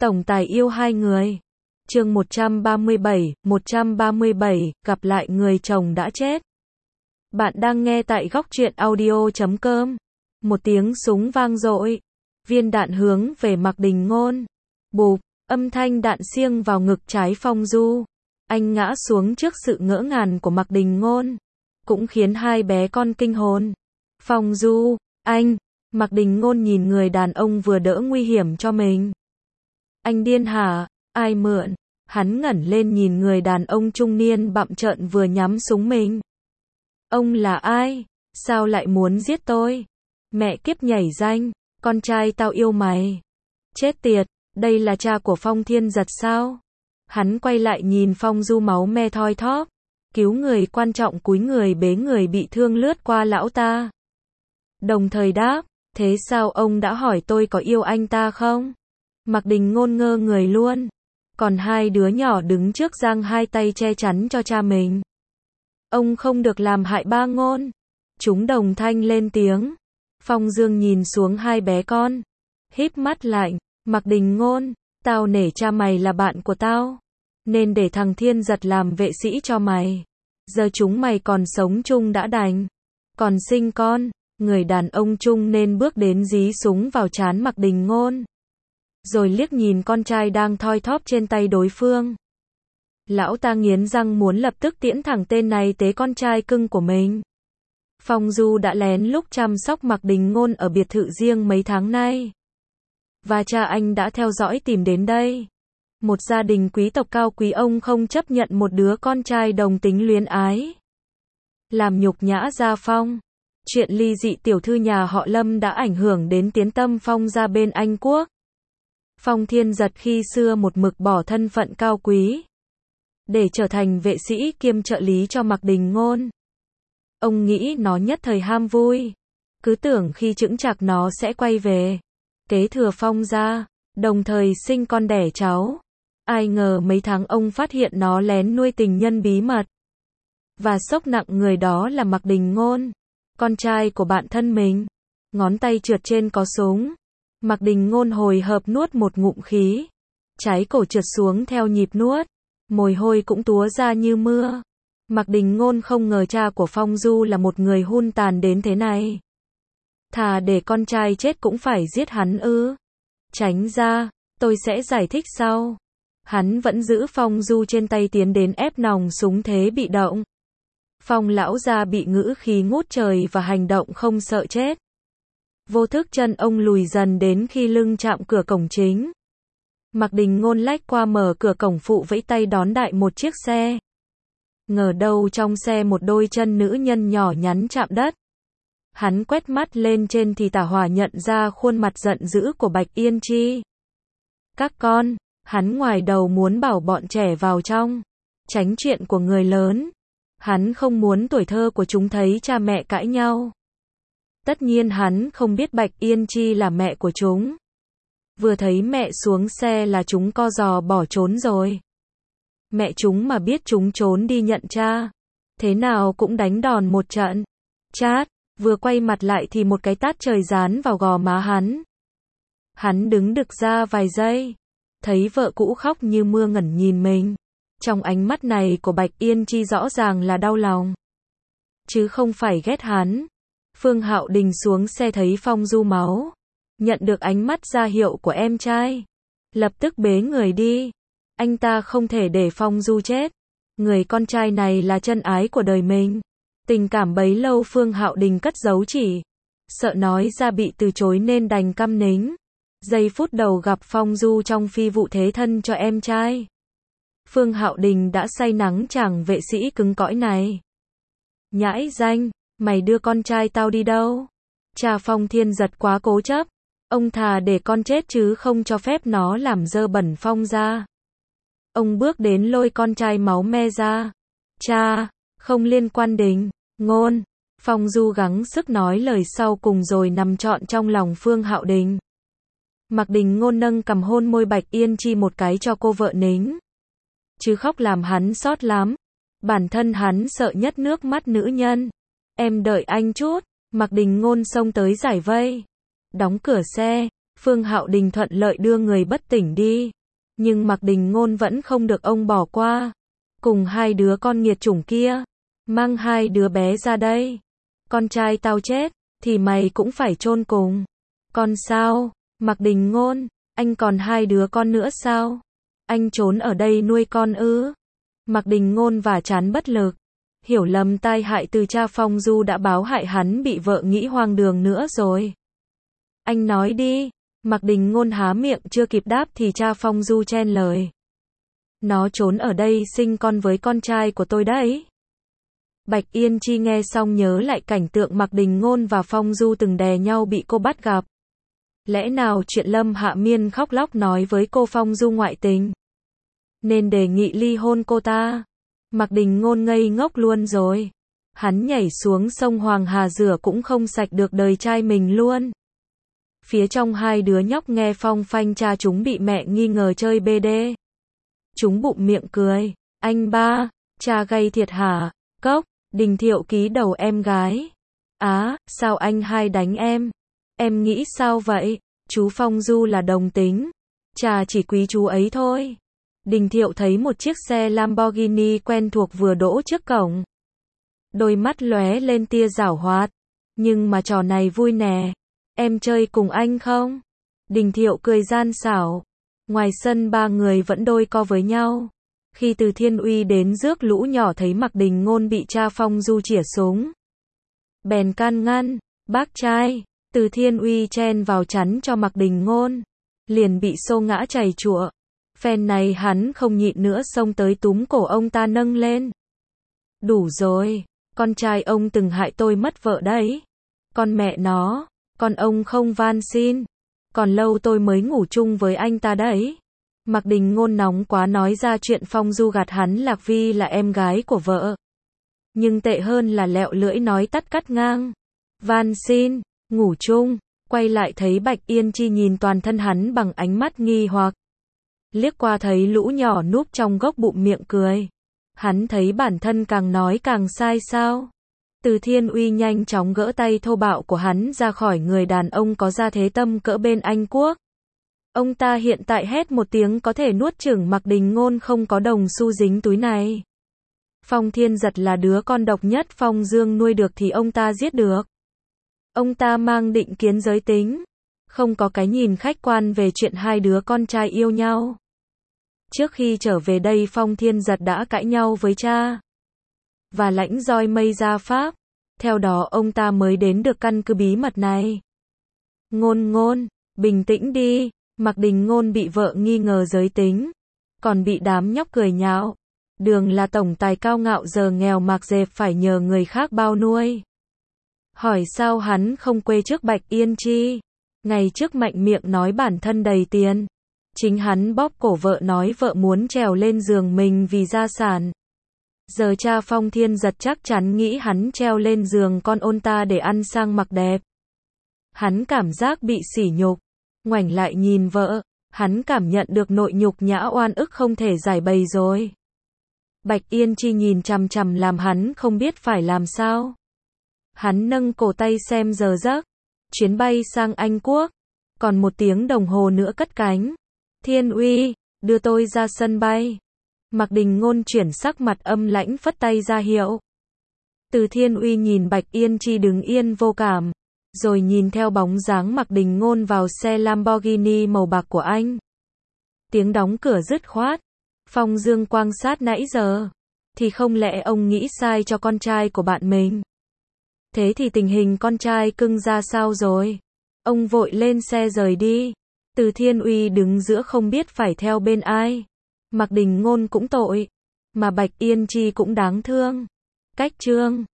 Tổng tài yêu hai người. Chương 137, gặp lại người chồng đã chết. Bạn đang nghe tại góc truyện audio.com. Một tiếng súng vang dội. Viên đạn hướng về Mạc Đình Ngôn. Bụp, âm thanh đạn xiêng vào ngực trái Phong Du. Anh ngã xuống trước sự ngỡ ngàng của Mạc Đình Ngôn. Cũng khiến hai bé con kinh hồn. Phong Du, anh. Mạc Đình Ngôn nhìn người đàn ông vừa đỡ nguy hiểm cho mình. Anh điên hả? Ai mượn? Hắn ngẩng lên nhìn người đàn ông trung niên bặm trợn vừa nhắm súng mình. Ông là ai? Sao lại muốn giết tôi? Mẹ kiếp nhảy danh, con trai tao yêu mày. Chết tiệt, đây là cha của Phong Thiên Giật sao? Hắn quay lại nhìn Phong Du máu me thoi thóp. Cứu người quan trọng, cúi người bế người bị thương lướt qua lão ta. Đồng thời đáp, thế sao ông đã hỏi tôi có yêu anh ta không? Mạc Đình Ngôn ngơ người luôn. Còn hai đứa nhỏ đứng trước giang hai tay che chắn cho cha mình. Ông không được làm hại ba Ngôn. Chúng đồng thanh lên tiếng. Phong Dương nhìn xuống hai bé con. Híp mắt lạnh. Mạc Đình Ngôn, tao nể cha mày là bạn của tao. Nên để thằng Thiên Giật làm vệ sĩ cho mày. Giờ chúng mày còn sống chung đã đành. Còn sinh con, người đàn ông chung nên bước đến dí súng vào trán Mạc Đình Ngôn. Rồi liếc nhìn con trai đang thoi thóp trên tay đối phương. Lão ta nghiến răng muốn lập tức tiễn thẳng tên này tế con trai cưng của mình. Phong Du đã lén lút chăm sóc Mạc Đình Ngôn ở biệt thự riêng mấy tháng nay. Và cha anh đã theo dõi tìm đến đây. Một gia đình quý tộc cao quý, ông không chấp nhận một đứa con trai đồng tính luyến ái. Làm nhục nhã gia Phong. Chuyện ly dị tiểu thư nhà họ Lâm đã ảnh hưởng đến tiến tâm Phong ra bên Anh Quốc. Phong Thiên Giật khi xưa một mực bỏ thân phận cao quý để trở thành vệ sĩ kiêm trợ lý cho Mạc Đình Ngôn. Ông nghĩ nó nhất thời ham vui, cứ tưởng khi chững chạc nó sẽ quay về kế thừa Phong gia, đồng thời sinh con đẻ cháu. Ai ngờ mấy tháng ông phát hiện nó lén nuôi tình nhân bí mật. Và sốc nặng người đó là Mạc Đình Ngôn, con trai của bạn thân mình. Ngón tay trượt trên có súng. Mạc Đình Ngôn hồi hộp nuốt một ngụm khí. Trái cổ trượt xuống theo nhịp nuốt. Mồ hôi cũng túa ra như mưa. Mạc Đình Ngôn không ngờ cha của Phong Du là một người hung tàn đến thế này. Thà để con trai chết cũng phải giết hắn ư? Tránh ra, tôi sẽ giải thích sau. Hắn vẫn giữ Phong Du trên tay tiến đến ép nòng súng thế bị động. Phong lão gia bị ngữ khí ngút trời và hành động không sợ chết. Vô thức chân ông lùi dần đến khi lưng chạm cửa cổng chính. Mạc Đình Ngôn lách qua mở cửa cổng phụ vẫy tay đón đại một chiếc xe. Ngờ đâu trong xe một đôi chân nữ nhân nhỏ nhắn chạm đất. Hắn quét mắt lên trên thì tả hỏa nhận ra khuôn mặt giận dữ của Bạch Yên Chi. Các con, hắn ngoài đầu muốn bảo bọn trẻ vào trong, tránh chuyện của người lớn. Hắn không muốn tuổi thơ của chúng thấy cha mẹ cãi nhau. Tất nhiên hắn không biết Bạch Yên Chi là mẹ của chúng. Vừa thấy mẹ xuống xe là chúng co giò bỏ trốn rồi. Mẹ chúng mà biết chúng trốn đi nhận cha, thế nào cũng đánh đòn một trận. Chát, vừa quay mặt lại thì một cái tát trời giáng vào gò má hắn. Hắn đứng đực ra vài giây, thấy vợ cũ khóc như mưa ngẩn nhìn mình. Trong ánh mắt này của Bạch Yên Chi rõ ràng là đau lòng, chứ không phải ghét hắn. Phương Hạo Đình xuống xe thấy Phong Du máu, nhận được ánh mắt ra hiệu của em trai, lập tức bế người đi. Anh ta không thể để Phong Du chết. Người con trai này là chân ái của đời mình. Tình cảm bấy lâu Phương Hạo Đình cất giấu chỉ sợ nói ra bị từ chối nên đành câm nín. Giây phút đầu gặp Phong Du trong phi vụ thế thân cho em trai, Phương Hạo Đình đã say nắng chàng vệ sĩ cứng cỏi này. Nhãi danh, mày đưa con trai tao đi đâu? Cha Phong Thiên Giật quá cố chấp. Ông thà để con chết chứ không cho phép nó làm dơ bẩn Phong ra. Ông bước đến lôi con trai máu me ra. Cha, không liên quan Đình Ngôn. Phong Du gắng sức nói lời sau cùng rồi nằm trọn trong lòng Phương Hạo Đình. Mạc Đình Ngôn nâng cằm hôn môi Bạch Yên Chi một cái cho cô vợ nín. Chứ khóc làm hắn xót lắm. Bản thân hắn sợ nhất nước mắt nữ nhân. Em đợi anh chút. Mạc Đình Ngôn xông tới giải vây. Đóng cửa xe. Phương Hạo Đình thuận lợi đưa người bất tỉnh đi. Nhưng Mạc Đình Ngôn vẫn không được ông bỏ qua. Cùng hai đứa con nghiệt chủng kia. Mang hai đứa bé ra đây. Con trai tao chết, thì mày cũng phải chôn cùng. Con sao? Mạc Đình Ngôn, anh còn hai đứa con nữa sao? Anh trốn ở đây nuôi con ư? Mạc Đình Ngôn vả trán bất lực. Hiểu lầm tai hại từ cha Phong Du đã báo hại hắn bị vợ nghĩ hoang đường nữa rồi. Anh nói đi. Mạc Đình Ngôn há miệng chưa kịp đáp thì cha Phong Du chen lời. Nó trốn ở đây sinh con với con trai của tôi đấy. Bạch Yên Chi nghe xong nhớ lại cảnh tượng Mạc Đình Ngôn và Phong Du từng đè nhau bị cô bắt gặp. Lẽ nào chuyện Lâm Hạ Miên khóc lóc nói với cô Phong Du ngoại tình, nên đề nghị ly hôn cô ta. Mạc Đình Ngôn ngây ngốc luôn rồi. Hắn nhảy xuống sông Hoàng Hà rửa cũng không sạch được đời trai mình luôn. Phía trong hai đứa nhóc nghe phong phanh cha chúng bị mẹ nghi ngờ chơi BD. Chúng bụng miệng cười. Anh ba, cha gay thiệt hả? Cốc, Đình Thiệu ký đầu em gái. Á, sao anh hai đánh em? Em nghĩ sao vậy? Chú Phong Du là đồng tính. Cha chỉ quý chú ấy thôi. Đình Thiệu thấy một chiếc xe Lamborghini quen thuộc vừa đỗ trước cổng. Đôi mắt lóe lên tia giảo hoạt. Nhưng mà trò này vui nè. Em chơi cùng anh không? Đình Thiệu cười gian xảo. Ngoài sân ba người vẫn đôi co với nhau. Khi Từ Thiên Uy đến rước lũ nhỏ thấy Mạc Đình Ngôn bị cha Phong Du chỉa súng, bèn can ngăn. Bác trai. Từ Thiên Uy chen vào chắn cho Mạc Đình Ngôn. Liền bị xô ngã chảy chụa. Phen này hắn không nhịn nữa xông tới túm cổ ông ta nâng lên. Đủ rồi. Con trai ông từng hại tôi mất vợ đấy. Con mẹ nó. Con ông không van xin. Còn lâu tôi mới ngủ chung với anh ta đấy. Mạc Đình Ngôn nóng quá nói ra chuyện Phong Du gạt hắn Lạc Vi là em gái của vợ. Nhưng tệ hơn là lẹo lưỡi nói tắt cắt ngang. Van xin, ngủ chung, quay lại thấy Bạch Yên Chi nhìn toàn thân hắn bằng ánh mắt nghi hoặc. Liếc qua thấy lũ nhỏ núp trong góc bụng miệng cười. Hắn thấy bản thân càng nói càng sai sao. Từ Thiên Uy nhanh chóng gỡ tay thô bạo của hắn ra khỏi người đàn ông có gia thế tâm cỡ bên Anh Quốc. Ông ta hiện tại hét một tiếng có thể nuốt chửng Mạc Đình Ngôn không có đồng xu dính túi này. Phong Thiên Giật là đứa con độc nhất Phong Dương nuôi được thì ông ta giết được. Ông ta mang định kiến giới tính. Không có cái nhìn khách quan về chuyện hai đứa con trai yêu nhau. Trước khi trở về đây Phong Thiên Giật đã cãi nhau với cha. Và lãnh roi mây ra Pháp. Theo đó ông ta mới đến được căn cứ bí mật này. Ngôn, bình tĩnh đi. Mạc Đình Ngôn bị vợ nghi ngờ giới tính. Còn bị đám nhóc cười nhạo. Đường là tổng tài cao ngạo giờ nghèo mạc dẹp phải nhờ người khác bao nuôi. Hỏi sao hắn không quê trước Bạch Yên Chi. Ngày trước mạnh miệng nói bản thân đầy tiền. Chính hắn bóp cổ vợ nói vợ muốn trèo lên giường mình vì gia sản. Giờ cha Phong Thiên Giật chắc chắn nghĩ hắn treo lên giường con ôn ta để ăn sang mặc đẹp. Hắn cảm giác bị sỉ nhục. Ngoảnh lại nhìn vợ. Hắn cảm nhận được nội nhục nhã oan ức không thể giải bày rồi. Bạch Yên Chi nhìn chằm chằm làm hắn không biết phải làm sao. Hắn nâng cổ tay xem giờ giấc. Chuyến bay sang Anh Quốc. Còn 1 tiếng đồng hồ nữa cất cánh. Thiên Uy, đưa tôi ra sân bay. Mạc Đình Ngôn chuyển sắc mặt âm lãnh phất tay ra hiệu. Từ Thiên Uy nhìn Bạch Yên Chi đứng yên vô cảm. Rồi nhìn theo bóng dáng Mạc Đình Ngôn vào xe Lamborghini màu bạc của anh. Tiếng đóng cửa dứt khoát. Phong Dương quan sát nãy giờ. Thì không lẽ ông nghĩ sai cho con trai của bạn mình? Thế thì tình hình con trai cưng ra sao rồi? Ông vội lên xe rời đi. Từ Thiên Uy đứng giữa không biết phải theo bên ai. Mạc Đình Ngôn cũng tội. Mà Bạch Yên Chi cũng đáng thương. Cách chương